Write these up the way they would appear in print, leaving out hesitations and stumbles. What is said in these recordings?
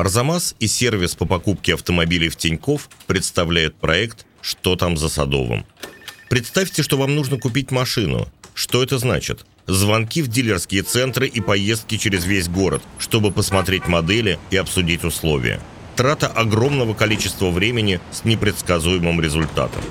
Арзамас и сервис по покупке автомобилей в Тинькофф представляют проект «Что там за Садовым?». Представьте, что вам нужно купить машину. Что это значит? Звонки в дилерские центры и поездки через весь город, чтобы посмотреть модели и обсудить условия. Трата огромного количества времени с непредсказуемым результатом.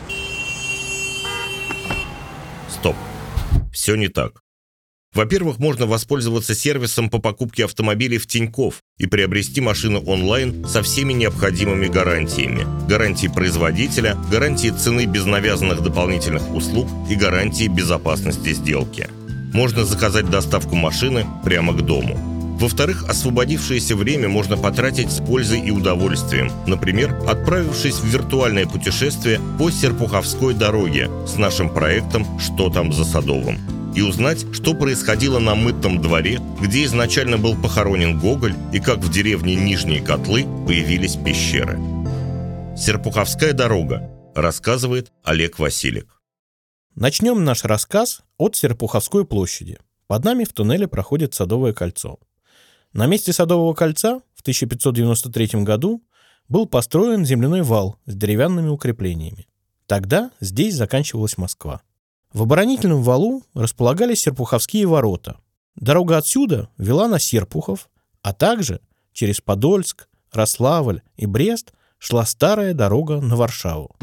Стоп. Все не так. Во-первых, можно воспользоваться сервисом по покупке автомобилей в Тинькофф и приобрести машину онлайн со всеми необходимыми гарантиями. Гарантии производителя, гарантии цены без навязанных дополнительных услуг и гарантии безопасности сделки. Можно заказать доставку машины прямо к дому. Во-вторых, освободившееся время можно потратить с пользой и удовольствием, например, отправившись в виртуальное путешествие по Серпуховской дороге с нашим проектом «Что там за Садовым?», и узнать, что происходило на Мытном дворе, где изначально был похоронен Гоголь, и как в деревне Нижние Котлы появились пещеры. Серпуховская дорога, рассказывает Олег Василик. Начнем наш рассказ от Серпуховской площади. Под нами в туннеле проходит Садовое кольцо. На месте Садового кольца в 1593 году был построен земляной вал с деревянными укреплениями. Тогда здесь заканчивалась Москва. В оборонительном валу располагались Серпуховские ворота. Дорога отсюда вела на Серпухов, а также через Подольск, Рославль и Брест шла старая дорога на Варшаву.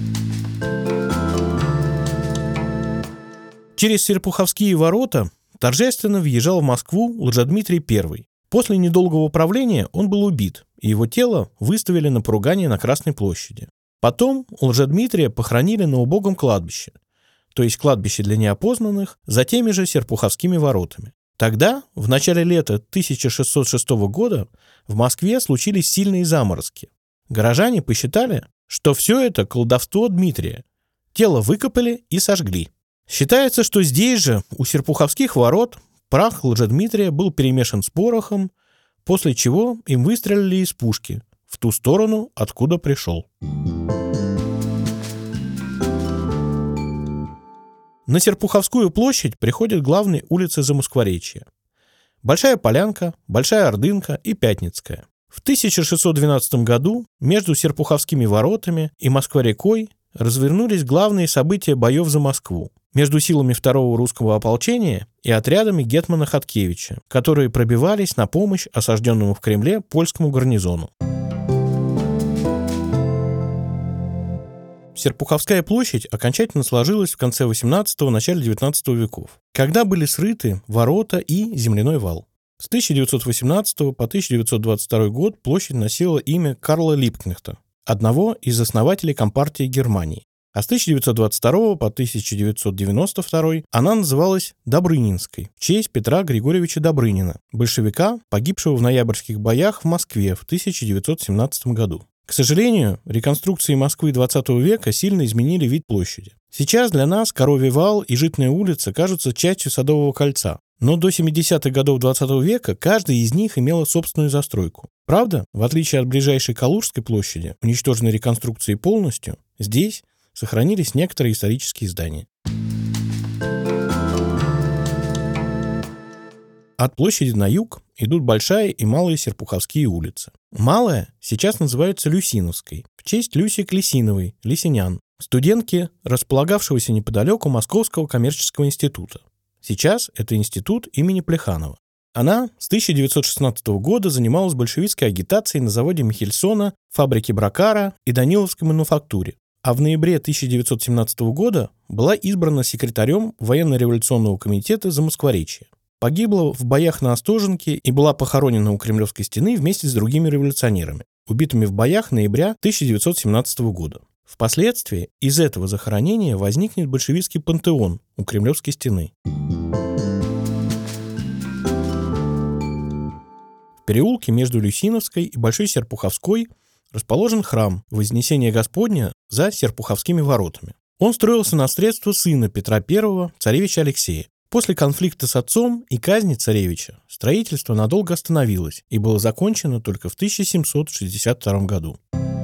Через Серпуховские ворота торжественно въезжал в Москву Лжедмитрий I. После недолгого правления он был убит, и его тело выставили на поругание на Красной площади. Потом Лжедмитрия похоронили на убогом кладбище, то есть кладбище для неопознанных, за теми же Серпуховскими воротами. Тогда, в начале лета 1606 года, в Москве случились сильные заморозки. Горожане посчитали, что все это колдовство Дмитрия. Тело выкопали и сожгли. Считается, что здесь же, у Серпуховских ворот, прах Лжедмитрия был перемешан с порохом, после чего им выстрелили из пушки в ту сторону, откуда пришел. На Серпуховскую площадь приходят главные улицы Замоскворечья: Большая Полянка, Большая Ордынка и Пятницкая. В 1612 году между Серпуховскими воротами и Москва-рекой развернулись главные события боев за Москву между силами второго русского ополчения и отрядами гетмана Хаткевича, которые пробивались на помощь осажденному в Кремле польскому гарнизону. Серпуховская площадь окончательно сложилась в конце XVIII – начале XIX веков, когда были срыты ворота и земляной вал. С 1918 по 1922 год площадь носила имя Карла Либкнехта, одного из основателей Компартии Германии. А с 1922 по 1992 она называлась Добрынинской в честь Петра Григорьевича Добрынина, большевика, погибшего в ноябрьских боях в Москве в 1917 году. К сожалению, реконструкции Москвы XX века сильно изменили вид площади. Сейчас для нас Коровий вал и Житная улица кажутся частью Садового кольца, но до 70-х годов XX века каждая из них имела собственную застройку. Правда, в отличие от ближайшей Калужской площади, уничтоженной реконструкцией полностью, здесь сохранились некоторые исторические здания. От площади на юг идут Большая и Малая Серпуховские улицы. Малая сейчас называется Люсиновской, в честь Люси Клесиновой, Лисинян, студентки, располагавшегося неподалеку Московского коммерческого института. Сейчас это институт имени Плеханова. Она с 1916 года занималась большевистской агитацией на заводе Михельсона, фабрике Бракара и Даниловской мануфактуре, а в ноябре 1917 года была избрана секретарем военно-революционного комитета Замоскворечья. Погибла в боях на Остоженке и была похоронена у Кремлевской стены вместе с другими революционерами, убитыми в боях ноября 1917 года. Впоследствии из этого захоронения возникнет большевистский пантеон у Кремлевской стены. В переулке между Люсиновской и Большой Серпуховской расположен храм Вознесения Господня за Серпуховскими воротами. Он строился на средства сына Петра I, царевича Алексея. После конфликта с отцом и казни царевича строительство надолго остановилось и было закончено только в 1762 году.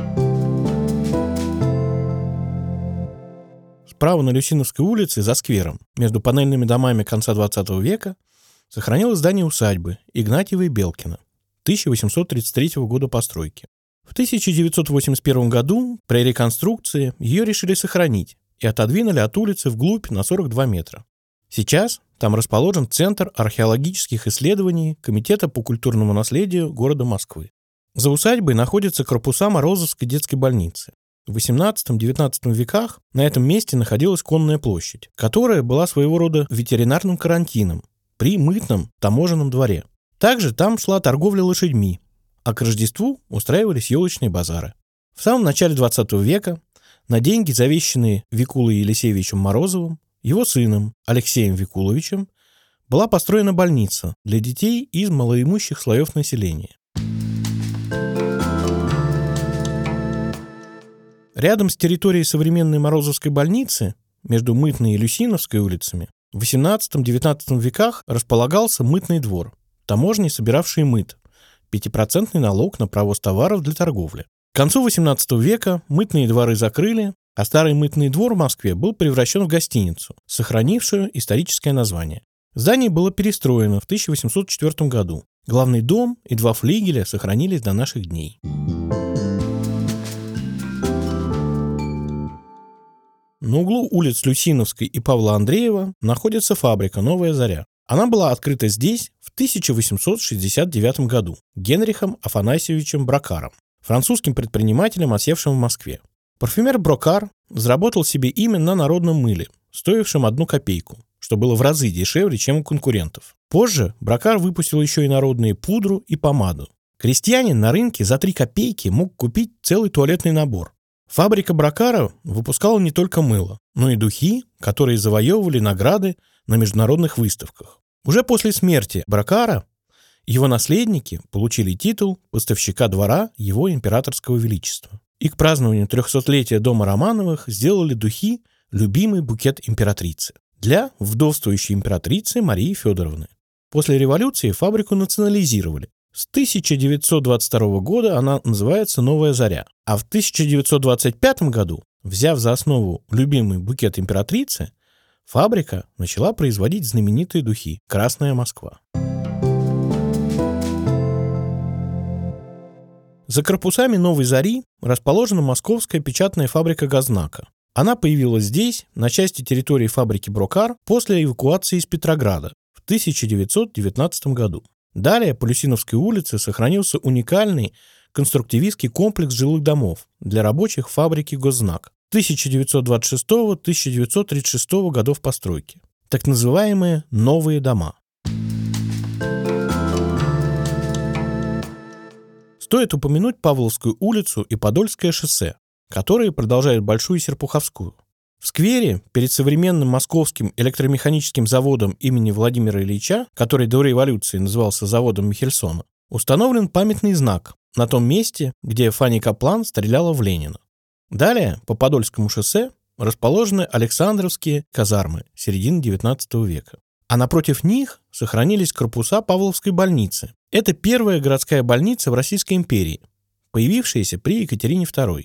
Справа на Люсиновской улице, за сквером, между панельными домами конца XX века, сохранилось здание усадьбы Игнатьева и Белкина. 1833 года постройки. В 1981 году при реконструкции ее решили сохранить и отодвинули от улицы вглубь на 42 метра. Сейчас там расположен Центр археологических исследований Комитета по культурному наследию города Москвы. За усадьбой находятся корпуса Морозовской детской больницы. В XVIII-XIX веках на этом месте находилась конная площадь, которая была своего рода ветеринарным карантином при мытном таможенном дворе. Также там шла торговля лошадьми, а к Рождеству устраивались елочные базары. В самом начале XX века на деньги, завещанные Викулой Елисеевичем Морозовым, его сыном Алексеем Викуловичем, была построена больница для детей из малоимущих слоев населения. Рядом с территорией современной Морозовской больницы, между Мытной и Люсиновской улицами, в XVIII-XIX веках располагался мытный двор, таможни, собиравшие мыт, 5% налог на провоз товаров для торговли. К концу XVIII века мытные дворы закрыли, а старый мытный двор в Москве был превращен в гостиницу, сохранившую историческое название. Здание было перестроено в 1804 году. Главный дом и 2 флигеля сохранились до наших дней. На углу улиц Люсиновской и Павла Андреева находится фабрика «Новая заря». Она была открыта здесь в 1869 году Генрихом Афанасьевичем Брокаром, французским предпринимателем, осевшим в Москве. Парфюмер Брокар заработал себе имя на народном мыле, стоившем 1 копейку, что было в разы дешевле, чем у конкурентов. Позже Брокар выпустил еще и народные пудру и помаду. Крестьянин на рынке за 3 копейки мог купить целый туалетный набор. Фабрика Брокара выпускала не только мыло, но и духи, которые завоевывали награды на международных выставках. Уже после смерти Брокара его наследники получили титул поставщика двора его императорского величества. И к празднованию 300-летия дома Романовых сделали духи «Любимый букет императрицы» для вдовствующей императрицы Марии Федоровны. После революции фабрику национализировали. С 1922 года она называется «Новая заря», а в 1925 году, взяв за основу «Любимый букет императрицы», фабрика начала производить знаменитые духи «Красная Москва». За корпусами «Новой зари» расположена московская печатная фабрика «Газнака». Она появилась здесь, на части территории фабрики «Брокар», после эвакуации из Петрограда в 1919 году. Далее по Люсиновской улице сохранился уникальный конструктивистский комплекс жилых домов для рабочих фабрики «Госзнак» 1926-1936 годов постройки, так называемые «новые дома». Стоит упомянуть Павловскую улицу и Подольское шоссе, которые продолжают Большую Серпуховскую. В сквере перед современным московским электромеханическим заводом имени Владимира Ильича, который до революции назывался заводом Михельсона, установлен памятный знак на том месте, где Фанни Каплан стреляла в Ленина. Далее по Подольскому шоссе расположены Александровские казармы середины XIX века. А напротив них сохранились корпуса Павловской больницы. Это первая городская больница в Российской империи, появившаяся при Екатерине II.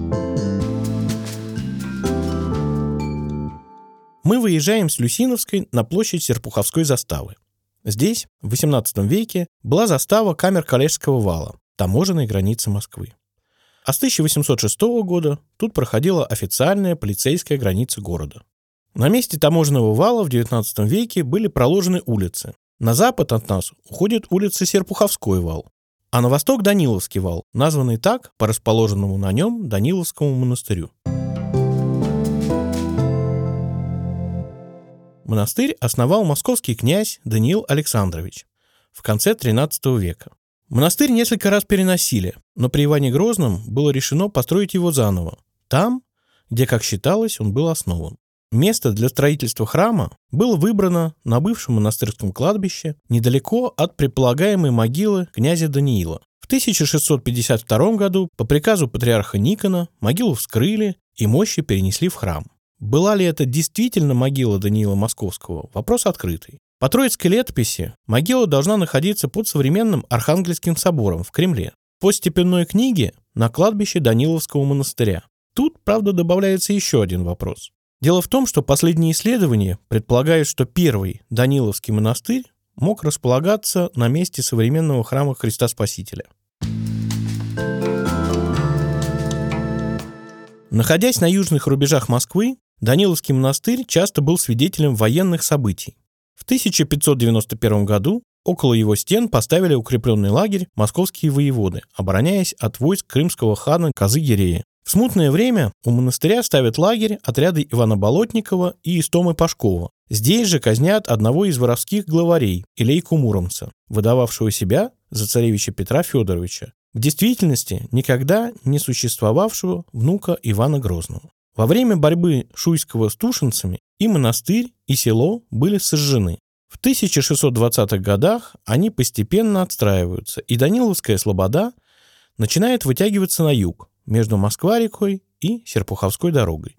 Мы выезжаем с Люсиновской на площадь Серпуховской заставы. Здесь в XVIII веке была застава камер Коллежского вала, таможенной границы Москвы. А с 1806 года тут проходила официальная полицейская граница города. На месте таможенного вала в XIX веке были проложены улицы. На запад от нас уходит улица Серпуховской вал, а на восток Даниловский вал, названный так по расположенному на нем Даниловскому монастырю. Монастырь основал московский князь Даниил Александрович в конце XIII века. Монастырь несколько раз переносили, но при Иване Грозном было решено построить его заново, там, где, как считалось, он был основан. Место для строительства храма было выбрано на бывшем монастырском кладбище недалеко от предполагаемой могилы князя Даниила. В 1652 году по приказу патриарха Никона могилу вскрыли и мощи перенесли в храм. Была ли это действительно могила Даниила Московского? Вопрос открытый. По Троицкой летописи могила должна находиться под современным Архангельским собором в Кремле. По степенной книге на кладбище Даниловского монастыря. Тут, правда, добавляется еще один вопрос. Дело в том, что последние исследования предполагают, что первый Даниловский монастырь мог располагаться на месте современного храма Христа Спасителя. Находясь на южных рубежах Москвы, Даниловский монастырь часто был свидетелем военных событий. В 1591 году около его стен поставили укрепленный лагерь московские воеводы, обороняясь от войск крымского хана Казы-Гирея. В смутное время у монастыря ставят лагерь отряды Ивана Болотникова и Истомы Пашкова. Здесь же казнят одного из воровских главарей, Илейку Муромца, выдававшего себя за царевича Петра Федоровича, в действительности никогда не существовавшего внука Ивана Грозного. Во время борьбы Шуйского с тушинцами и монастырь, и село были сожжены. В 1620-х годах они постепенно отстраиваются, и Даниловская слобода начинает вытягиваться на юг, между Москва-рекой и Серпуховской дорогой.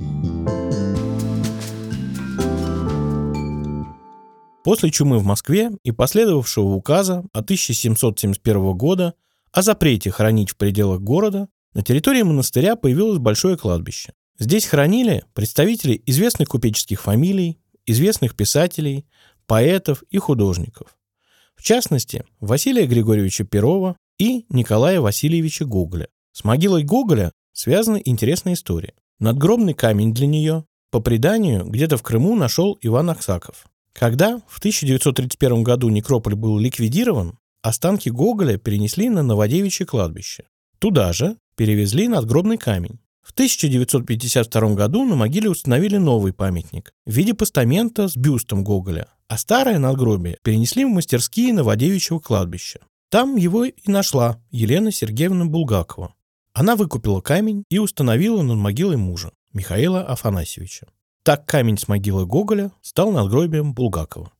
После чумы в Москве и последовавшего указа от 1771 года о запрете хоронить в пределах города, на территории монастыря появилось большое кладбище. Здесь хоронили представителей известных купеческих фамилий, известных писателей, поэтов и художников. В частности, Василия Григорьевича Перова и Николая Васильевича Гоголя. С могилой Гоголя связана интересная история. Надгробный камень для нее, по преданию, где-то в Крыму нашел Иван Аксаков. Когда в 1931 году некрополь был ликвидирован, останки Гоголя перенесли на Новодевичье кладбище. Туда же перевезли надгробный камень. В 1952 году на могиле установили новый памятник в виде постамента с бюстом Гоголя, а старое надгробие перенесли в мастерские Новодевичьего кладбища. Там его и нашла Елена Сергеевна Булгакова. Она выкупила камень и установила над могилой мужа, Михаила Афанасьевича. Так камень с могилы Гоголя стал надгробием Булгакова.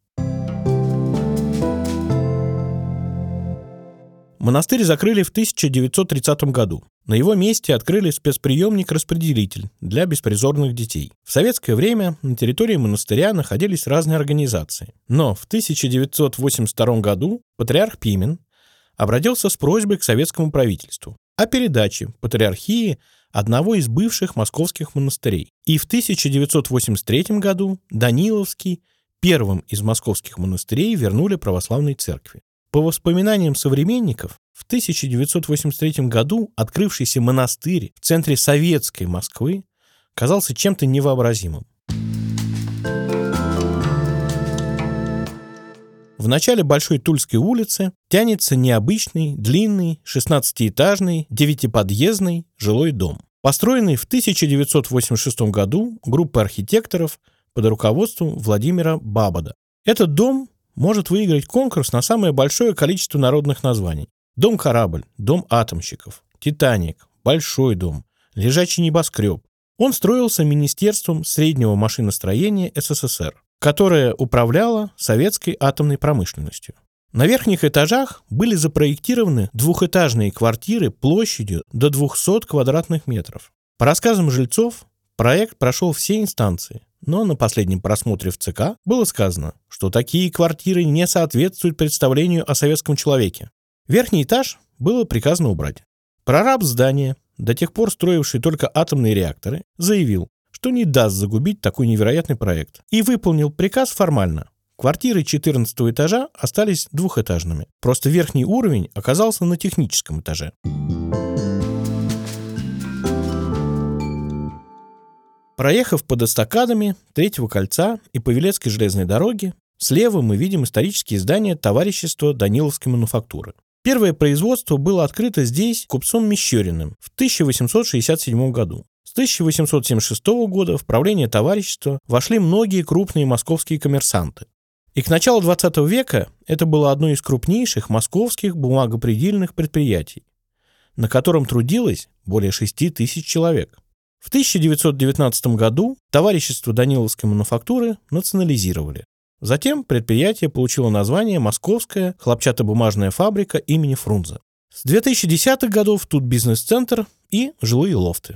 Монастырь закрыли в 1930 году. На его месте открыли спецприемник-распределитель для беспризорных детей. В советское время на территории монастыря находились разные организации. Но в 1982 году патриарх Пимен обратился с просьбой к советскому правительству о передаче патриархии одного из бывших московских монастырей. И в 1983 году Даниловский, первым из московских монастырей, вернули православной церкви. По воспоминаниям современников, в 1983 году открывшийся монастырь в центре советской Москвы казался чем-то невообразимым. В начале Большой Тульской улицы тянется необычный, длинный, 16-этажный, 9-подъездный жилой дом, построенный в 1986 году группой архитекторов под руководством Владимира Бабода. Этот дом может выиграть конкурс на самое большое количество народных названий. Дом-корабль, дом атомщиков, Титаник, Большой дом, Лежачий небоскреб. Он строился Министерством среднего машиностроения СССР, которое управляло советской атомной промышленностью. На верхних этажах были запроектированы двухэтажные квартиры площадью до 200 квадратных метров. По рассказам жильцов, проект прошел все инстанции, но на последнем просмотре в ЦК было сказано, что такие квартиры не соответствуют представлению о советском человеке. Верхний этаж было приказано убрать. Прораб здания, до тех пор строивший только атомные реакторы, заявил, что не даст загубить такой невероятный проект, и выполнил приказ формально. Квартиры 14 этажа остались двухэтажными, просто верхний уровень оказался на техническом этаже. Проехав под эстакадами Третьего кольца и Павелецкой железной дороги, слева мы видим исторические здания товарищества Даниловской мануфактуры. Первое производство было открыто здесь купцом Мещериным в 1867 году. С 1876 года в правление товарищества вошли многие крупные московские коммерсанты. И к началу 20 века это было одно из крупнейших московских бумагопредельных предприятий, на котором трудилось более 6 тысяч человек. В 1919 году товарищество Даниловской мануфактуры национализировали. Затем предприятие получило название «Московская хлопчатобумажная фабрика имени Фрунзе». С 2010-х годов тут бизнес-центр и жилые лофты.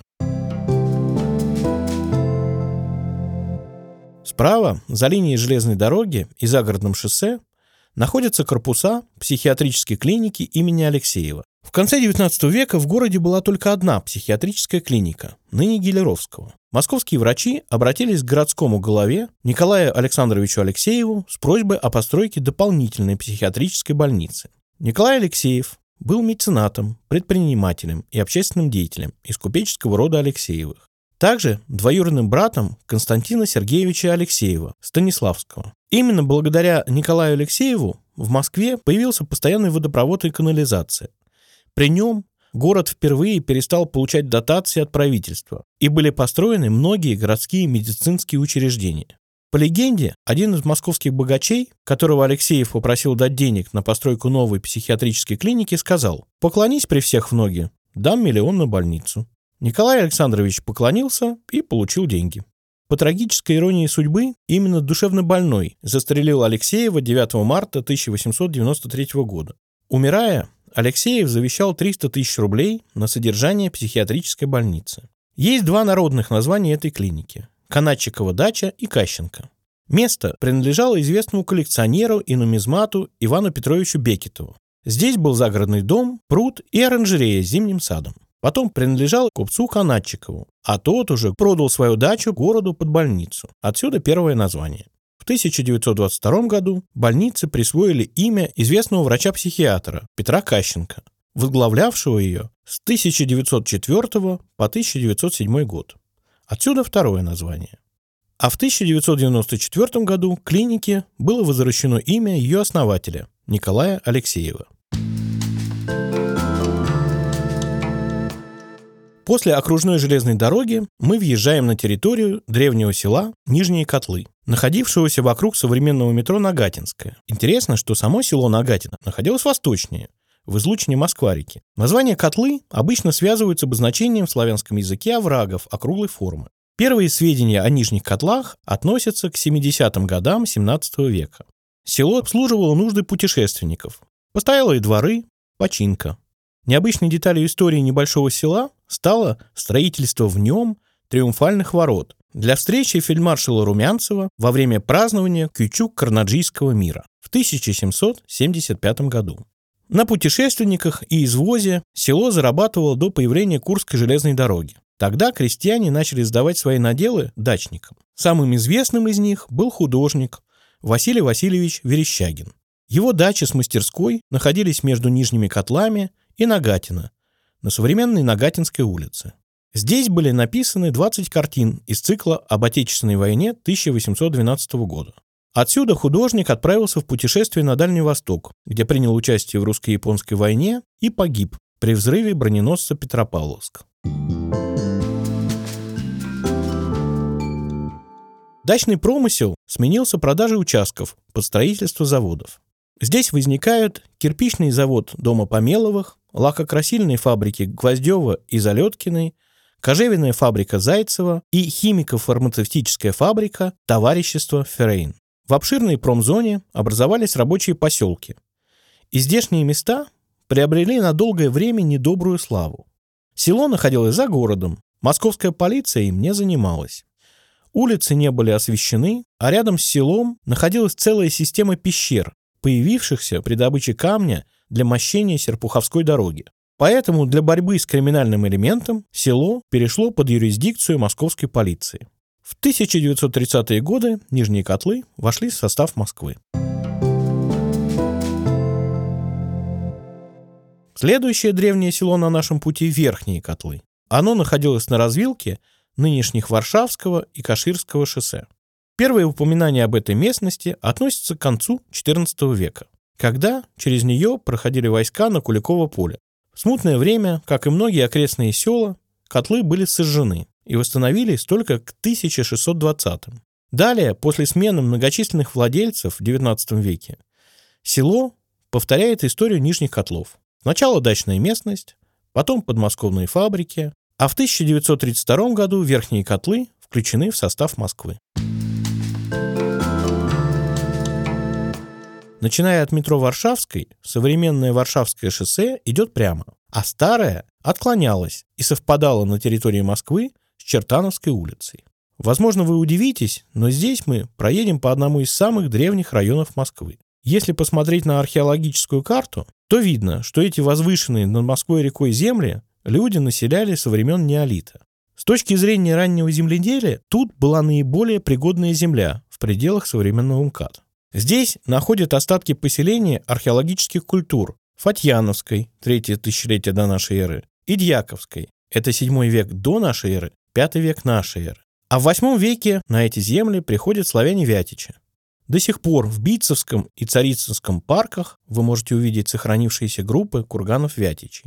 Справа, за линией железной дороги и загородным шоссе, находятся корпуса психиатрической клиники имени Алексеева. В конце XIX века в городе была только одна психиатрическая клиника, ныне Гелеровского. Московские врачи обратились к городскому голове Николаю Александровичу Алексееву с просьбой о постройке дополнительной психиатрической больницы. Николай Алексеев был меценатом, предпринимателем и общественным деятелем из купеческого рода Алексеевых. Также двоюродным братом Константина Сергеевича Алексеева, Станиславского. Именно благодаря Николаю Алексееву в Москве появился постоянный водопровод и канализация. При нем город впервые перестал получать дотации от правительства, и были построены многие городские медицинские учреждения. По легенде, один из московских богачей, которого Алексеев попросил дать денег на постройку новой психиатрической клиники, сказал: «Поклонись при всех в ноги, дам 1 миллион на больницу». Николай Александрович поклонился и получил деньги. По трагической иронии судьбы, именно душевнобольной застрелил Алексеева 9 марта 1893 года. Умирая, Алексеев завещал 300 тысяч рублей на содержание психиатрической больницы. Есть 2 народных названия этой клиники – Канатчикова дача и Кащенко. Место принадлежало известному коллекционеру и нумизмату Ивану Петровичу Бекетову. Здесь был загородный дом, пруд и оранжерея с зимним садом. Потом принадлежал купцу Канатчикову, а тот уже продал свою дачу городу под больницу. Отсюда первое название. В 1922 году больнице присвоили имя известного врача-психиатра Петра Кащенко, возглавлявшего ее с 1904 по 1907 год. Отсюда второе название. А в 1994 году клинике было возвращено имя ее основателя Николая Алексеева. После окружной железной дороги мы въезжаем на территорию древнего села Нижние Котлы, находившегося вокруг современного метро Нагатинское. Интересно, что само село Нагатино находилось восточнее, в излучине Москва-реки. Название Котлы обычно связывают с обозначением в славянском языке оврагов округлой формы. Первые сведения о Нижних Котлах относятся к 70-м годам XVII века. Село обслуживало нужды путешественников, постоялые дворы, починка. Необычной деталью истории небольшого села стало строительство в нем триумфальных ворот для встречи фельдмаршала Румянцева во время празднования Кючук-Карнаджийского мира в 1775 году. На путешественниках и извозе село зарабатывало до появления Курской железной дороги. Тогда крестьяне начали сдавать свои наделы дачникам. Самым известным из них был художник Василий Васильевич Верещагин. Его дача с мастерской находились между Нижними Котлами и Нагатино, на современной Нагатинской улице. Здесь были написаны 20 картин из цикла об Отечественной войне 1812 года. Отсюда художник отправился в путешествие на Дальний Восток, где принял участие в русско-японской войне и погиб при взрыве броненосца Петропавловск. Дачный промысел сменился продажей участков под строительство заводов. Здесь возникают кирпичный завод дома Помеловых, лакокрасильные фабрики Гвоздева и Залеткиной, кожевенная фабрика Зайцева и химико-фармацевтическая фабрика товарищества Феррейн. В обширной промзоне образовались рабочие поселки. И здешние места приобрели на долгое время недобрую славу. Село находилось за городом, московская полиция им не занималась. Улицы не были освещены, а рядом с селом находилась целая система пещер, появившихся при добыче камня для мощения Серпуховской дороги. Поэтому для борьбы с криминальным элементом село перешло под юрисдикцию московской полиции. В 1930-е годы Нижние Котлы вошли в состав Москвы. Следующее древнее село на нашем пути – Верхние Котлы. Оно находилось на развилке нынешних Варшавского и Каширского шоссе. Первые упоминания об этой местности относятся к концу XIV века, когда через нее проходили войска на Куликово поле. В смутное время, как и многие окрестные села, котлы были сожжены и восстановились только к 1620-м. Далее, после смены многочисленных владельцев в XIX веке, село повторяет историю Нижних Котлов. Сначала дачная местность, потом подмосковные фабрики, а в 1932 году Верхние Котлы включены в состав Москвы. Начиная от метро Варшавской, современное Варшавское шоссе идет прямо, а старое отклонялось и совпадало на территории Москвы с Чертановской улицей. Возможно, вы удивитесь, но здесь мы проедем по одному из самых древних районов Москвы. Если посмотреть на археологическую карту, то видно, что эти возвышенные над Москвой рекой земли люди населяли со времен неолита. С точки зрения раннего земледелия, тут была наиболее пригодная земля в пределах современного МКАД. Здесь находят остатки поселения археологических культур Фатьяновской, 3-е тысячелетие до нашей эры, и Дьяковской, это 7 век до нашей эры, 5 век нашей эры. А в 8 веке на эти земли приходят славяне-вятичи. До сих пор в Битцевском и Царицынском парках вы можете увидеть сохранившиеся группы курганов-вятичей.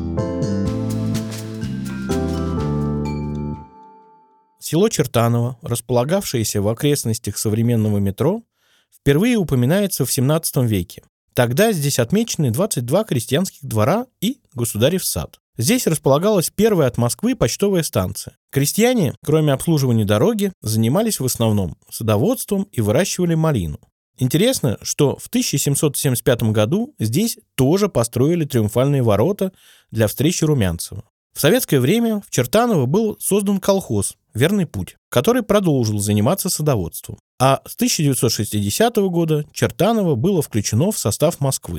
Село Чертаново, располагавшееся в окрестностях современного метро, впервые упоминается в XVII веке. Тогда здесь отмечены 22 крестьянских двора и государев сад. Здесь располагалась первая от Москвы почтовая станция. Крестьяне, кроме обслуживания дороги, занимались в основном садоводством и выращивали малину. Интересно, что в 1775 году здесь тоже построили триумфальные ворота для встречи Румянцева. В советское время в Чертаново был создан колхоз «Верный путь», который продолжил заниматься садоводством. А с 1960 года Чертаново было включено в состав Москвы.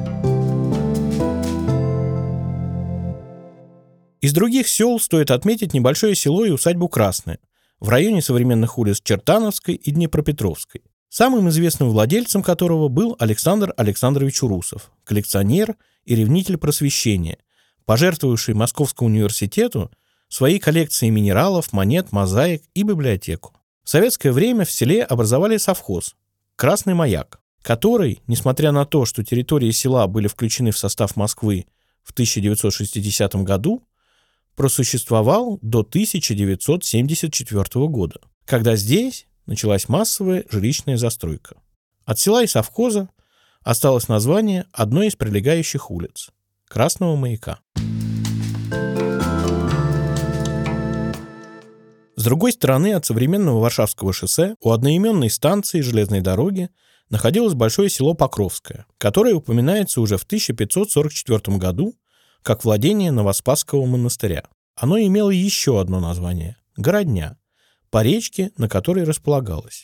Из других сел стоит отметить небольшое село и усадьбу Красное в районе современных улиц Чертановской и Днепропетровской, самым известным владельцем которого был Александр Александрович Урусов, коллекционер и ревнитель просвещения, пожертвовавший Московскому университету своей коллекцией минералов, монет, мозаик и библиотеку. В советское время в селе образовали совхоз «Красный маяк», который, несмотря на то, что территории села были включены в состав Москвы в 1960 году, просуществовал до 1974 года, когда здесь началась массовая жилищная застройка. От села и совхоза осталось название одной из прилегающих улиц – Красного маяка. С другой стороны от современного Варшавского шоссе у одноименной станции железной дороги находилось большое село Покровское, которое упоминается уже в 1544 году как владение Новоспасского монастыря. Оно имело еще одно название – Городня, по речке, на которой располагалось.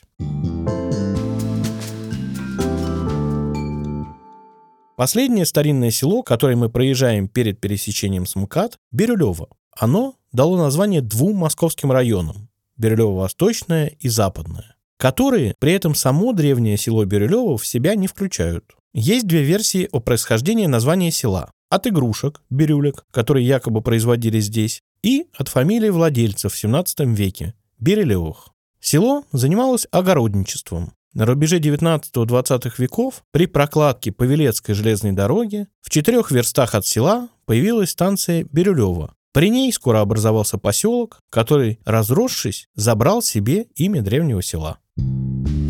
Последнее старинное село, которое мы проезжаем перед пересечением с МКАД – Бирюлево. Оно дало название 2 московским районам – Бирюлево-Восточное и Западное, которые при этом само древнее село Бирюлево в себя не включают. Есть 2 версии о происхождении названия села. От игрушек, бирюлек, которые якобы производились здесь, и от фамилии владельцев в XVII веке – Берилевых. Село занималось огородничеством. На рубеже 19-20 веков при прокладке Павелецкой железной дороги в 4 верстах от села появилась станция Бирюлево. При ней скоро образовался поселок, который, разросшись, забрал себе имя древнего села.